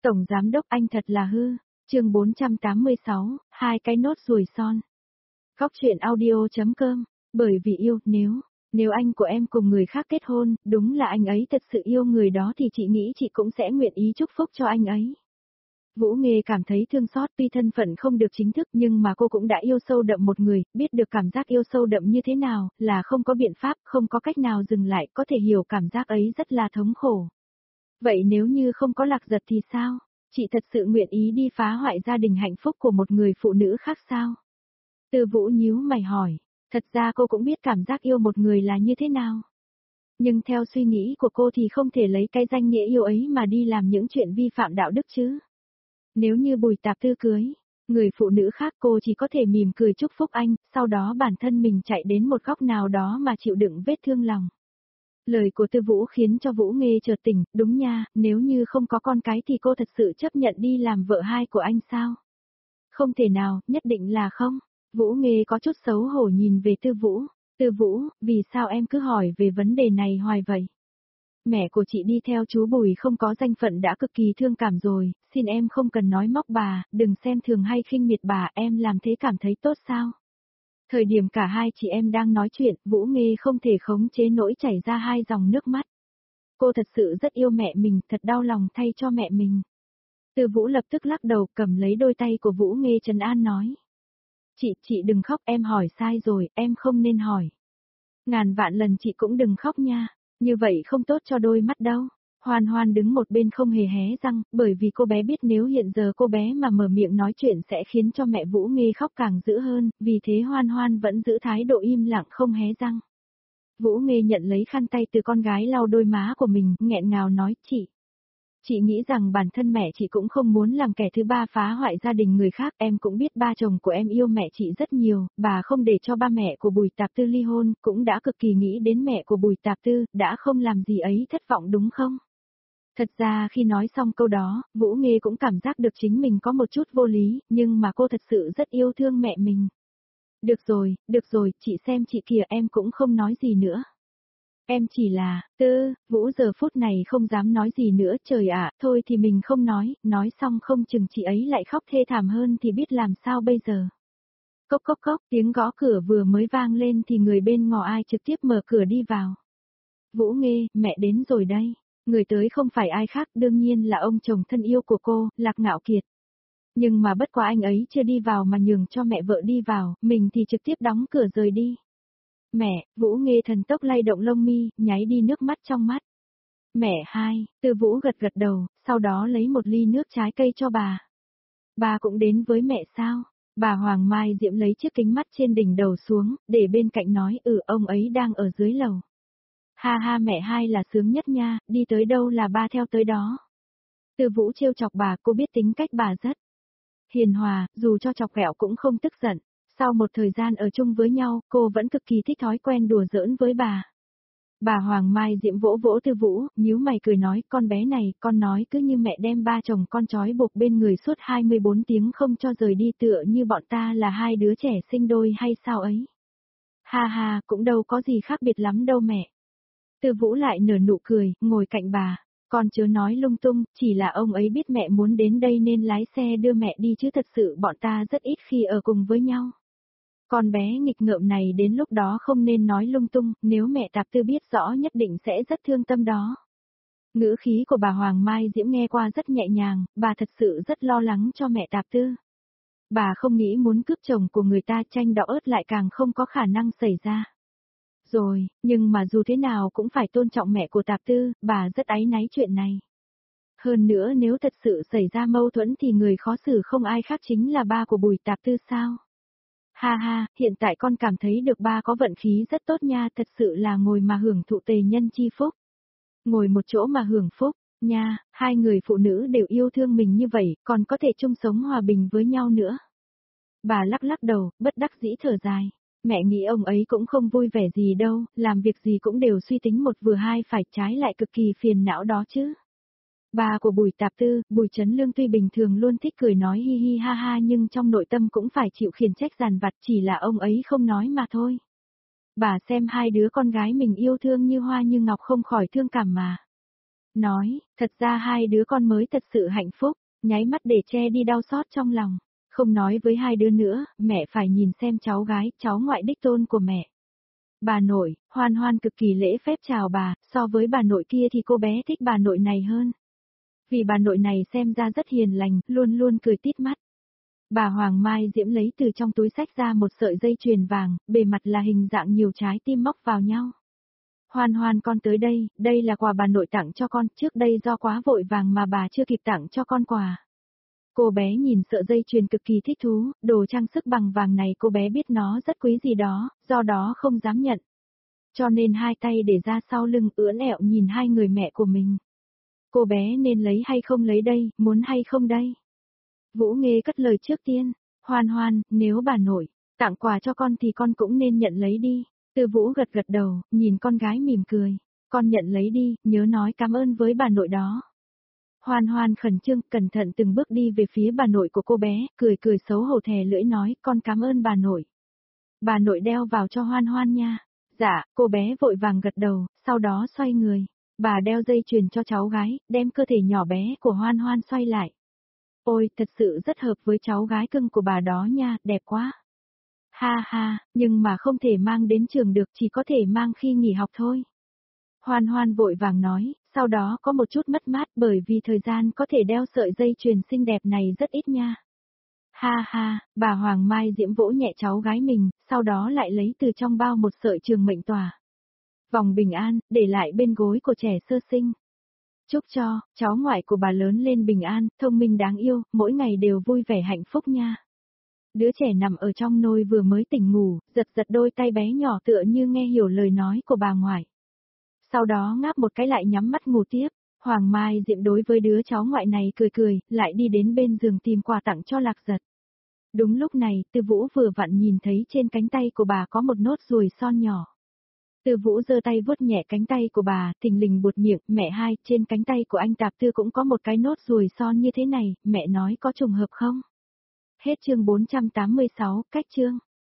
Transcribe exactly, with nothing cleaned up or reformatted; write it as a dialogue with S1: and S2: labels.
S1: Tổng giám đốc anh thật là hư. Chương bốn trăm tám mươi sáu, hai cái nốt ruồi son. Góc truyện audio chấm com. Bởi vì yêu, nếu, nếu anh của em cùng người khác kết hôn, đúng là anh ấy thật sự yêu người đó thì chị nghĩ chị cũng sẽ nguyện ý chúc phúc cho anh ấy. Vũ Nghê cảm thấy thương xót, tuy thân phận không được chính thức nhưng mà cô cũng đã yêu sâu đậm một người, biết được cảm giác yêu sâu đậm như thế nào, là không có biện pháp, không có cách nào dừng lại, có thể hiểu cảm giác ấy rất là thống khổ. Vậy nếu như không có Lạc Giật thì sao? Chị thật sự nguyện ý đi phá hoại gia đình hạnh phúc của một người phụ nữ khác sao? Tư Vũ nhíu mày hỏi, thật ra cô cũng biết cảm giác yêu một người là như thế nào. Nhưng theo suy nghĩ của cô thì không thể lấy cái danh nghĩa yêu ấy mà đi làm những chuyện vi phạm đạo đức chứ. Nếu như Bùi Tạp Tư cưới, người phụ nữ khác cô chỉ có thể mỉm cười chúc phúc anh, sau đó bản thân mình chạy đến một góc nào đó mà chịu đựng vết thương lòng. Lời của Tư Vũ khiến cho Vũ Nghê chợt tỉnh, đúng nha, nếu như không có con cái thì cô thật sự chấp nhận đi làm vợ hai của anh sao? Không thể nào, nhất định là không. Vũ Nghê có chút xấu hổ nhìn về Tư Vũ. Tư Vũ, vì sao em cứ hỏi về vấn đề này hoài vậy? Mẹ của chị đi theo chú Bùi không có danh phận đã cực kỳ thương cảm rồi, xin em không cần nói móc bà, đừng xem thường hay khinh miệt bà, em làm thế cảm thấy tốt sao? Thời điểm cả hai chị em đang nói chuyện, Vũ Nghê không thể khống chế nỗi chảy ra hai dòng nước mắt. Cô thật sự rất yêu mẹ mình, thật đau lòng thay cho mẹ mình. Tư Vũ lập tức lắc đầu cầm lấy đôi tay của Vũ Nghê trấn an nói. Chị, chị đừng khóc, em hỏi sai rồi, em không nên hỏi. Ngàn vạn lần chị cũng đừng khóc nha, như vậy không tốt cho đôi mắt đâu. Hoan Hoan đứng một bên không hề hé răng, bởi vì cô bé biết nếu hiện giờ cô bé mà mở miệng nói chuyện sẽ khiến cho mẹ Vũ Nghê khóc càng dữ hơn, vì thế Hoan Hoan vẫn giữ thái độ im lặng không hé răng. Vũ Nghê nhận lấy khăn tay từ con gái lau đôi má của mình, nghẹn ngào nói, chị. Chị nghĩ rằng bản thân mẹ chị cũng không muốn làm kẻ thứ ba phá hoại gia đình người khác, em cũng biết ba chồng của em yêu mẹ chị rất nhiều, bà không để cho ba mẹ của Bùi Tạp Tư ly hôn, cũng đã cực kỳ nghĩ đến mẹ của Bùi Tạp Tư, đã không làm gì ấy thất vọng đúng không? Thật ra khi nói xong câu đó, Vũ Nghê cũng cảm giác được chính mình có một chút vô lý, nhưng mà cô thật sự rất yêu thương mẹ mình. Được rồi, được rồi, chị xem chị kìa, em cũng không nói gì nữa. Em chỉ là, Tư, Vũ giờ phút này không dám nói gì nữa, trời ạ, thôi thì mình không nói, nói xong không chừng chị ấy lại khóc thê thảm hơn thì biết làm sao bây giờ. Cốc cốc cốc, tiếng gõ cửa vừa mới vang lên thì người bên ngõ ai trực tiếp mở cửa đi vào. Vũ Nghê, mẹ đến rồi đây. Người tới không phải ai khác, đương nhiên là ông chồng thân yêu của cô, Lạc Ngạo Kiệt. Nhưng mà bất quá anh ấy chưa đi vào mà nhường cho mẹ vợ đi vào, mình thì trực tiếp đóng cửa rời đi. Mẹ, Vũ Nghê thần tốc lay động lông mi, nháy đi nước mắt trong mắt. Mẹ hai, Tư Vũ gật gật đầu, sau đó lấy một ly nước trái cây cho bà. Bà cũng đến với mẹ sao? Bà Hoàng Mai Diễm lấy chiếc kính mắt trên đỉnh đầu xuống, để bên cạnh nói, ừ ông ấy đang ở dưới lầu. Ha ha, mẹ hai là sướng nhất nha, đi tới đâu là ba theo tới đó. Tư Vũ trêu chọc bà, cô biết tính cách bà rất hiền hòa, dù cho chọc ghẹo cũng không tức giận. Sau một thời gian ở chung với nhau, cô vẫn cực kỳ thích thói quen đùa giỡn với bà. Bà Hoàng Mai Diễm vỗ vỗ Tư Vũ, nhíu mày cười nói, con bé này, con nói cứ như mẹ đem ba chồng con trói buộc bên người suốt hai mươi bốn tiếng không cho rời đi, tựa như bọn ta là hai đứa trẻ sinh đôi hay sao ấy. Ha ha, cũng đâu có gì khác biệt lắm đâu mẹ. Tư Vũ lại nở nụ cười, ngồi cạnh bà. Con chớ nói lung tung, chỉ là ông ấy biết mẹ muốn đến đây nên lái xe đưa mẹ đi chứ thật sự bọn ta rất ít khi ở cùng với nhau. Con bé nghịch ngợm này đến lúc đó không nên nói lung tung, nếu mẹ Tạp Tư biết rõ nhất định sẽ rất thương tâm đó. Ngữ khí của bà Hoàng Mai Diễm nghe qua rất nhẹ nhàng, bà thật sự rất lo lắng cho mẹ Tạp Tư. Bà không nghĩ muốn cướp chồng của người ta, tranh đỏ ớt lại càng không có khả năng xảy ra. Rồi, nhưng mà dù thế nào cũng phải tôn trọng mẹ của Tạp Tư, bà rất áy náy chuyện này. Hơn nữa nếu thật sự xảy ra mâu thuẫn thì người khó xử không ai khác chính là ba của Bùi Tạp Tư sao? Ha ha, hiện tại con cảm thấy được ba có vận khí rất tốt nha, thật sự là ngồi mà hưởng thụ tề nhân chi phúc. Ngồi một chỗ mà hưởng phúc, nha, hai người phụ nữ đều yêu thương mình như vậy, còn có thể chung sống hòa bình với nhau nữa. Bà lắc lắc đầu, bất đắc dĩ thở dài. Mẹ nghĩ ông ấy cũng không vui vẻ gì đâu, làm việc gì cũng đều suy tính một vừa hai phải, trái lại cực kỳ phiền não đó chứ. Bà của Bùi Tạp Tư, Bùi Trấn Lương tuy bình thường luôn thích cười nói hi hi ha ha nhưng trong nội tâm cũng phải chịu khiển trách dằn vặt, chỉ là ông ấy không nói mà thôi. Bà xem hai đứa con gái mình yêu thương như hoa như ngọc không khỏi thương cảm mà. nói, thật ra hai đứa con mới thật sự hạnh phúc, nháy mắt để che đi đau xót trong lòng. Không nói với hai đứa nữa, mẹ phải nhìn xem cháu gái, cháu ngoại đích tôn của mẹ. Bà nội, Hoan Hoan cực kỳ lễ phép chào bà, so với bà nội kia thì cô bé thích bà nội này hơn. Vì bà nội này xem ra rất hiền lành, luôn luôn cười tít mắt. Bà Hoàng Mai Diễm lấy từ trong túi xách ra một sợi dây chuyền vàng, bề mặt là hình dạng nhiều trái tim móc vào nhau. Hoan Hoan con tới đây, đây là quà bà nội tặng cho con, trước đây do quá vội vàng mà bà chưa kịp tặng cho con quà. Cô bé nhìn sợi dây chuyền cực kỳ thích thú, đồ trang sức bằng vàng này cô bé biết nó rất quý gì đó, do đó không dám nhận. Cho nên hai tay để ra sau lưng ưỡn ẹo nhìn hai người mẹ của mình. Cô bé nên lấy hay không lấy đây, muốn hay không đây? Vũ Nghê cất lời trước tiên, Hoan Hoan, nếu bà nội tặng quà cho con thì con cũng nên nhận lấy đi. Tư Vũ gật gật đầu, nhìn con gái mỉm cười, con nhận lấy đi, nhớ nói cảm ơn với bà nội đó. Hoan Hoan khẩn trương, cẩn thận từng bước đi về phía bà nội của cô bé, cười cười xấu hổ thè lưỡi nói, con cảm ơn bà nội. Bà nội đeo vào cho Hoan Hoan nha. Dạ, cô bé vội vàng gật đầu, sau đó xoay người. Bà đeo dây chuyền cho cháu gái, đem cơ thể nhỏ bé của Hoan Hoan xoay lại. Ôi, thật sự rất hợp với cháu gái cưng của bà đó nha, đẹp quá. Ha ha, nhưng mà không thể mang đến trường được, chỉ có thể mang khi nghỉ học thôi. Hoan Hoan vội vàng nói, sau đó có một chút mất mát bởi vì thời gian có thể đeo sợi dây chuyền xinh đẹp này rất ít nha. Ha ha, bà Hoàng Mai Diễm vỗ nhẹ cháu gái mình, sau đó lại lấy từ trong bao một sợi trường mệnh tỏa. Vòng bình an, để lại bên gối của trẻ sơ sinh. Chúc cho, cháu ngoại của bà lớn lên bình an, thông minh đáng yêu, mỗi ngày đều vui vẻ hạnh phúc nha. Đứa trẻ nằm ở trong nôi vừa mới tỉnh ngủ, giật giật đôi tay bé nhỏ tựa như nghe hiểu lời nói của bà ngoại. Sau đó ngáp một cái lại nhắm mắt ngủ tiếp, Hoàng Mai Diệm đối với đứa cháu ngoại này cười cười, lại đi đến bên giường tìm quà tặng cho Lạc Giật. Đúng lúc này, Tư Vũ vừa vặn nhìn thấy trên cánh tay của bà có một nốt ruồi son nhỏ. Tư Vũ giơ tay vuốt nhẹ cánh tay của bà, thình lình buột miệng, mẹ hai, trên cánh tay của anh Tạp Tư cũng có một cái nốt ruồi son như thế này, mẹ nói có trùng hợp không? Hết chương bốn trăm tám mươi sáu, cách chương.